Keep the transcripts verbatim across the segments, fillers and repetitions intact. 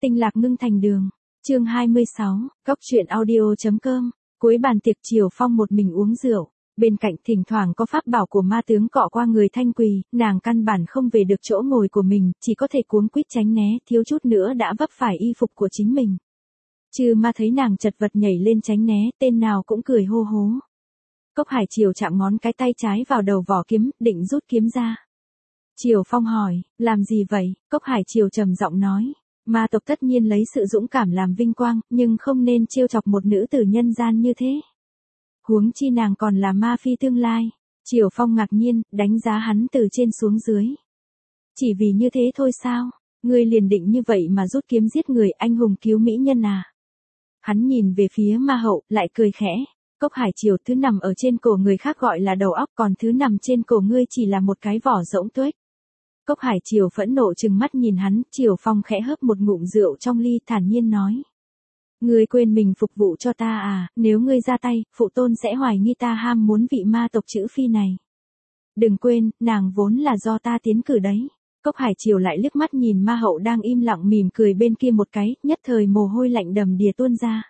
Tinh lạc ngưng thành đường. Chương hai mươi sáu, Cốc truyện audio chấm com. Cuối bàn tiệc Triều Phong một mình uống rượu, bên cạnh thỉnh thoảng có pháp bảo của ma tướng cọ qua người Thanh Quỳ, nàng căn bản không về được chỗ ngồi của mình, chỉ có thể cuống quýt tránh né, thiếu chút nữa đã vấp phải y phục của chính mình. Chư ma thấy nàng chật vật nhảy lên tránh né, tên nào cũng cười hô hố. Cốc Hải Triều chạm ngón cái tay trái vào đầu vỏ kiếm, định rút kiếm ra. Triều Phong hỏi, làm gì vậy? Cốc Hải Triều trầm giọng nói, ma tộc tất nhiên lấy sự dũng cảm làm vinh quang, nhưng không nên trêu chọc một nữ tử nhân gian như thế. Huống chi nàng còn là ma phi tương lai. Triều Phong ngạc nhiên, đánh giá hắn từ trên xuống dưới. Chỉ vì như thế thôi sao? Ngươi liền định như vậy mà rút kiếm giết người, anh hùng cứu mỹ nhân à? Hắn nhìn về phía ma hậu, lại cười khẽ. Cốc Hải Triều, thứ nằm ở trên cổ người khác gọi là đầu óc, còn thứ nằm trên cổ ngươi chỉ là một cái vỏ rỗng tuếch. Cốc Hải Triều phẫn nộ trừng mắt nhìn hắn, Triều Phong khẽ hớp một ngụm rượu trong ly, thản nhiên nói. Ngươi quên mình phục vụ cho ta à, nếu ngươi ra tay, phụ tôn sẽ hoài nghi ta ham muốn vị ma tộc chữ phi này. Đừng quên, nàng vốn là do ta tiến cử đấy. Cốc Hải Triều lại liếc mắt nhìn ma hậu đang im lặng mỉm cười bên kia một cái, nhất thời mồ hôi lạnh đầm đìa tuôn ra.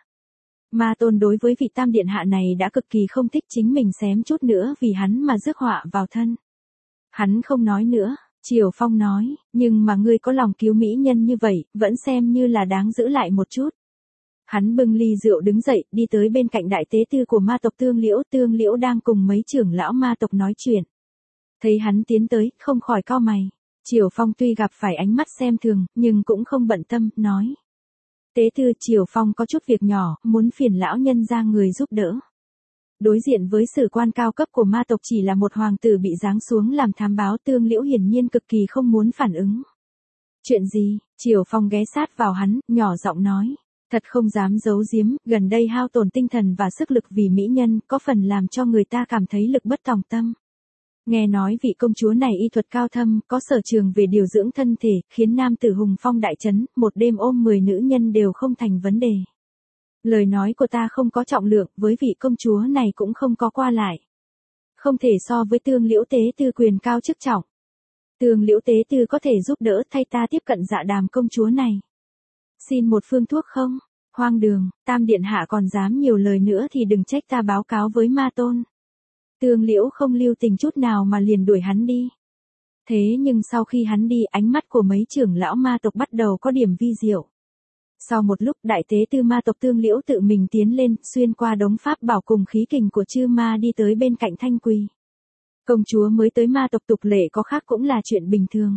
Ma tôn đối với vị tam điện hạ này đã cực kỳ không thích, chính mình xém chút nữa vì hắn mà rước họa vào thân. Hắn không nói nữa. Triều Phong nói, nhưng mà ngươi có lòng cứu mỹ nhân như vậy, vẫn xem như là đáng giữ lại một chút. Hắn bưng ly rượu đứng dậy, đi tới bên cạnh đại tế tư của ma tộc Tương Liễu, Tương Liễu đang cùng mấy trưởng lão ma tộc nói chuyện. Thấy hắn tiến tới, không khỏi cau mày. Triều Phong tuy gặp phải ánh mắt xem thường, nhưng cũng không bận tâm, nói. Tế tư, Triều Phong có chút việc nhỏ, muốn phiền lão nhân ra người giúp đỡ. Đối diện với sử quan cao cấp của ma tộc chỉ là một hoàng tử bị giáng xuống làm thám báo, Tương Liễu hiển nhiên cực kỳ không muốn phản ứng. Chuyện gì? Triều Phong ghé sát vào hắn, nhỏ giọng nói. Thật không dám giấu giếm, gần đây hao tổn tinh thần và sức lực vì mỹ nhân, có phần làm cho người ta cảm thấy lực bất tòng tâm. Nghe nói vị công chúa này y thuật cao thâm, có sở trường về điều dưỡng thân thể, khiến nam tử hùng phong đại trấn, một đêm ôm mười nữ nhân đều không thành vấn đề. Lời nói của ta không có trọng lượng, với vị công chúa này cũng không có qua lại. Không thể so với Tương Liễu tế tư quyền cao chức trọng. Tương Liễu tế tư có thể giúp đỡ thay ta tiếp cận Dạ Đàm công chúa này. Xin một phương thuốc không? Hoang đường, tam điện hạ còn dám nhiều lời nữa thì đừng trách ta báo cáo với ma tôn. Tương Liễu không lưu tình chút nào mà liền đuổi hắn đi. Thế nhưng sau khi hắn đi, ánh mắt của mấy trưởng lão ma tộc bắt đầu có điểm vi diệu. Sau một lúc, đại tế tư ma tộc Tương Liễu tự mình tiến lên, xuyên qua đống pháp bảo cùng khí kình của chư ma đi tới bên cạnh Thanh Quỳ. Công chúa mới tới ma tộc tục lệ có khác cũng là chuyện bình thường.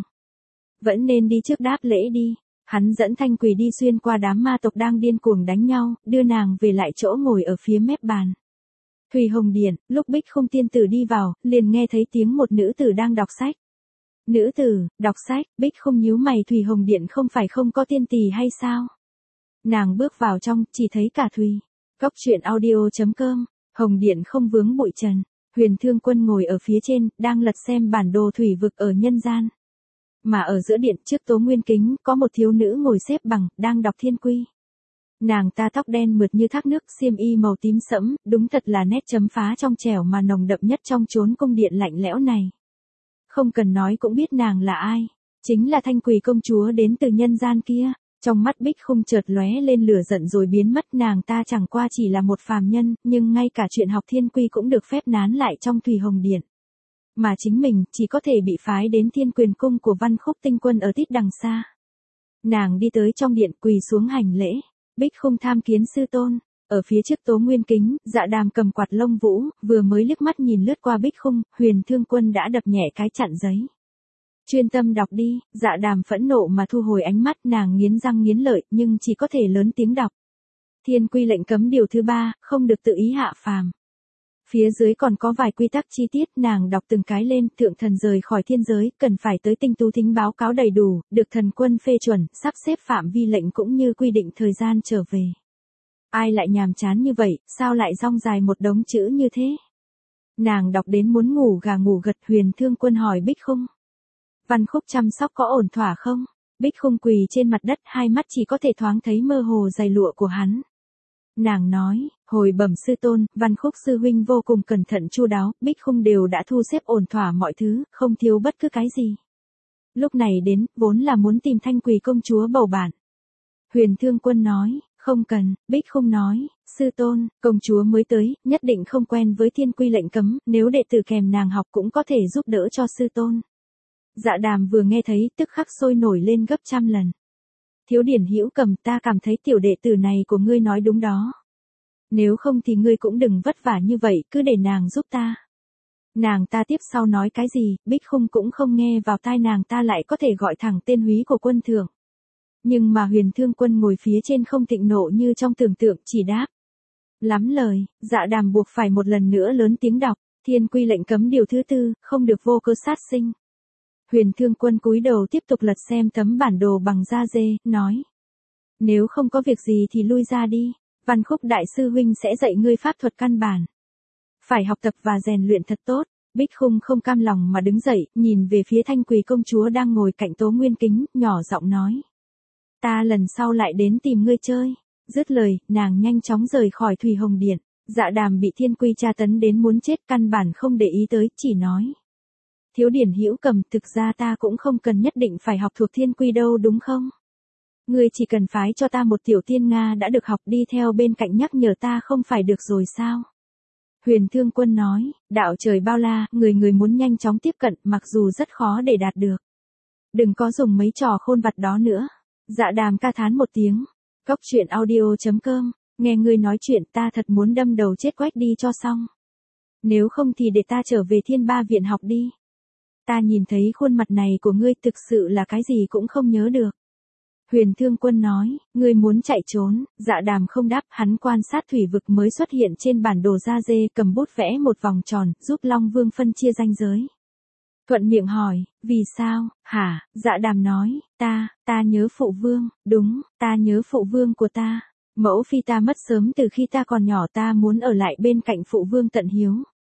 Vẫn nên đi trước đáp lễ đi. Hắn dẫn Thanh Quỳ đi xuyên qua đám ma tộc đang điên cuồng đánh nhau, đưa nàng về lại chỗ ngồi ở phía mép bàn. Thùy Hồng Điện, lúc Bích Khung tiên tử đi vào, liền nghe thấy tiếng một nữ tử đang đọc sách. Nữ tử, đọc sách, Bích Khung nhíu mày, Thùy Hồng Điện không phải không có tiên tỷ hay sao? Nàng bước vào trong, chỉ thấy cả Thùy. Cốc truyện audio chấm com, Hồng Điện không vướng bụi trần. Huyền Thương Quân ngồi ở phía trên, đang lật xem bản đồ thủy vực ở nhân gian. Mà ở giữa điện trước Tố Nguyên Kính, có một thiếu nữ ngồi xếp bằng, đang đọc thiên quy. Nàng ta tóc đen mượt như thác nước, xiêm y màu tím sẫm, đúng thật là nét chấm phá trong trẻo mà nồng đậm nhất trong chốn cung điện lạnh lẽo này. Không cần nói cũng biết nàng là ai. Chính là Thanh Quỳ công chúa đến từ nhân gian kia. Trong mắt Bích Khung chợt lóe lên lửa giận rồi biến mất, nàng ta chẳng qua chỉ là một phàm nhân, nhưng ngay cả chuyện học thiên quy cũng được phép nán lại trong Thùy Hồng Điện. Mà chính mình, chỉ có thể bị phái đến Thiên Quyền Cung của Văn Khúc Tinh Quân ở tít đằng xa. Nàng đi tới trong điện, quỳ xuống hành lễ. Bích Khung tham kiến sư tôn. Ở phía trước Tố Nguyên Kính, Dạ Đàm cầm quạt lông vũ, vừa mới liếc mắt nhìn lướt qua Bích Khung, Huyền Thương Quân đã đập nhẹ cái chặn giấy. Chuyên tâm đọc đi. Dạ Đàm phẫn nộ mà thu hồi ánh mắt, nàng nghiến răng nghiến lợi, nhưng chỉ có thể lớn tiếng đọc. Thiên quy lệnh cấm điều thứ ba, không được tự ý hạ phàm. Phía dưới còn có vài quy tắc chi tiết, nàng đọc từng cái lên, thượng thần rời khỏi thiên giới, cần phải tới Tinh Tú Thính báo cáo đầy đủ, được thần quân phê chuẩn, sắp xếp phạm vi lệnh cũng như quy định thời gian trở về. Ai lại nhàm chán như vậy, sao lại rong dài một đống chữ như thế? Nàng đọc đến muốn ngủ gà ngủ gật. Huyền Thương Quân hỏi Bích Khung. Văn Khúc chăm sóc có ổn thỏa không? Bích Khung quỳ trên mặt đất, hai mắt chỉ có thể thoáng thấy mơ hồ dày lụa của hắn. Nàng nói, hồi bẩm sư tôn, Văn Khúc sư huynh vô cùng cẩn thận chu đáo, Bích Khung đều đã thu xếp ổn thỏa mọi thứ, không thiếu bất cứ cái gì. Lúc này đến, vốn là muốn tìm Thanh Quỳ công chúa bầu bạn. Huyền Thương Quân nói, không cần. Bích Khung nói, sư tôn, công chúa mới tới, nhất định không quen với thiên quy lệnh cấm, nếu đệ tử kèm nàng học cũng có thể giúp đỡ cho sư tôn. Dạ Đàm vừa nghe thấy tức khắc sôi nổi lên gấp trăm lần. Thiếu Điển Hữu Cầm, ta cảm thấy tiểu đệ tử này của ngươi nói đúng đó. Nếu không thì ngươi cũng đừng vất vả như vậy, cứ để nàng giúp ta. Nàng ta tiếp sau nói cái gì, Bích Khung cũng không nghe vào tai, nàng ta lại có thể gọi thẳng tên húy của quân thượng. Nhưng mà Huyền Thương Quân ngồi phía trên không thịnh nộ như trong tưởng tượng, chỉ đáp. Lắm lời. Dạ Đàm buộc phải một lần nữa lớn tiếng đọc, thiên quy lệnh cấm điều thứ tư, không được vô cớ sát sinh. Huyền Thương Quân cúi đầu tiếp tục lật xem tấm bản đồ bằng da dê, nói. Nếu không có việc gì thì lui ra đi, Văn Khúc đại sư huynh sẽ dạy ngươi pháp thuật căn bản. Phải học tập và rèn luyện thật tốt. Bích Khung không cam lòng mà đứng dậy, nhìn về phía Thanh Quỳ công chúa đang ngồi cạnh Tố Nguyên Kính, nhỏ giọng nói. Ta lần sau lại đến tìm ngươi chơi. Dứt lời, nàng nhanh chóng rời khỏi Thủy Hồng Điện. Dạ Đàm bị thiên quy tra tấn đến muốn chết, căn bản không để ý tới, chỉ nói. Thiếu Điển Hữu Cầm, thực ra ta cũng không cần nhất định phải học thuộc thiên quy đâu đúng không? Ngươi chỉ cần phái cho ta một tiểu tiên Nga đã được học đi theo bên cạnh nhắc nhở ta không phải được rồi sao? Huyền Thương Quân nói, đạo trời bao la, người người muốn nhanh chóng tiếp cận, mặc dù rất khó để đạt được. Đừng có dùng mấy trò khôn vặt đó nữa. Dạ Đàm ca thán một tiếng. Cốc truyện audio chấm com, nghe ngươi nói chuyện ta thật muốn đâm đầu chết quách đi cho xong. Nếu không thì để ta trở về Thiên Ba Viện học đi. Ta nhìn thấy khuôn mặt này của ngươi thực sự là cái gì cũng không nhớ được. Huyền Thương Quân nói, ngươi muốn chạy trốn. Dạ Đàm không đáp, hắn quan sát thủy vực mới xuất hiện trên bản đồ da dê, cầm bút vẽ một vòng tròn, giúp Long Vương phân chia ranh giới. Thuận miệng hỏi, vì sao, hả? Dạ Đàm nói, ta, ta nhớ phụ vương, đúng, ta nhớ phụ vương của ta. Mẫu phi ta mất sớm từ khi ta còn nhỏ, ta muốn ở lại bên cạnh phụ vương tận hiếu.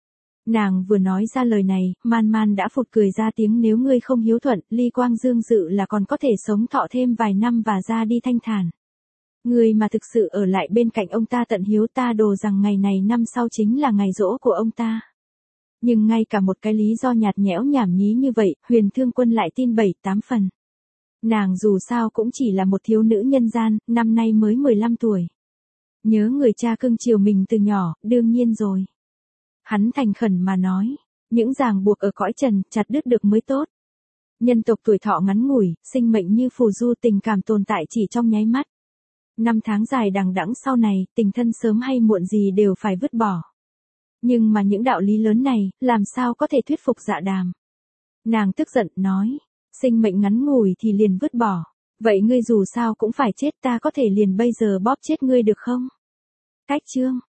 Nàng vừa nói ra lời này, Man Man đã phụt cười ra tiếng, nếu ngươi không hiếu thuận, Ly Quang Dương dự là còn có thể sống thọ thêm vài năm và ra đi thanh thản. Ngươi mà thực sự ở lại bên cạnh ông ta tận hiếu, ta đồ rằng ngày này năm sau chính là ngày giỗ của ông ta. Nhưng ngay cả một cái lý do nhạt nhẽo nhảm nhí như vậy, Huyền Thương Quân lại tin bảy tám phần. Nàng dù sao cũng chỉ là một thiếu nữ nhân gian, năm nay mới mười lăm tuổi. Nhớ người cha cưng chiều mình từ nhỏ, đương nhiên rồi. Hắn thành khẩn mà nói, những ràng buộc ở cõi trần, chặt đứt được mới tốt. Nhân tộc tuổi thọ ngắn ngủi, sinh mệnh như phù du, tình cảm tồn tại chỉ trong nháy mắt. Năm tháng dài đằng đẵng sau này, tình thân sớm hay muộn gì đều phải vứt bỏ. Nhưng mà những đạo lý lớn này, làm sao có thể thuyết phục Dạ Đàm. Nàng tức giận, nói, sinh mệnh ngắn ngủi thì liền vứt bỏ. Vậy ngươi dù sao cũng phải chết, ta có thể liền bây giờ bóp chết ngươi được không? Cách chương.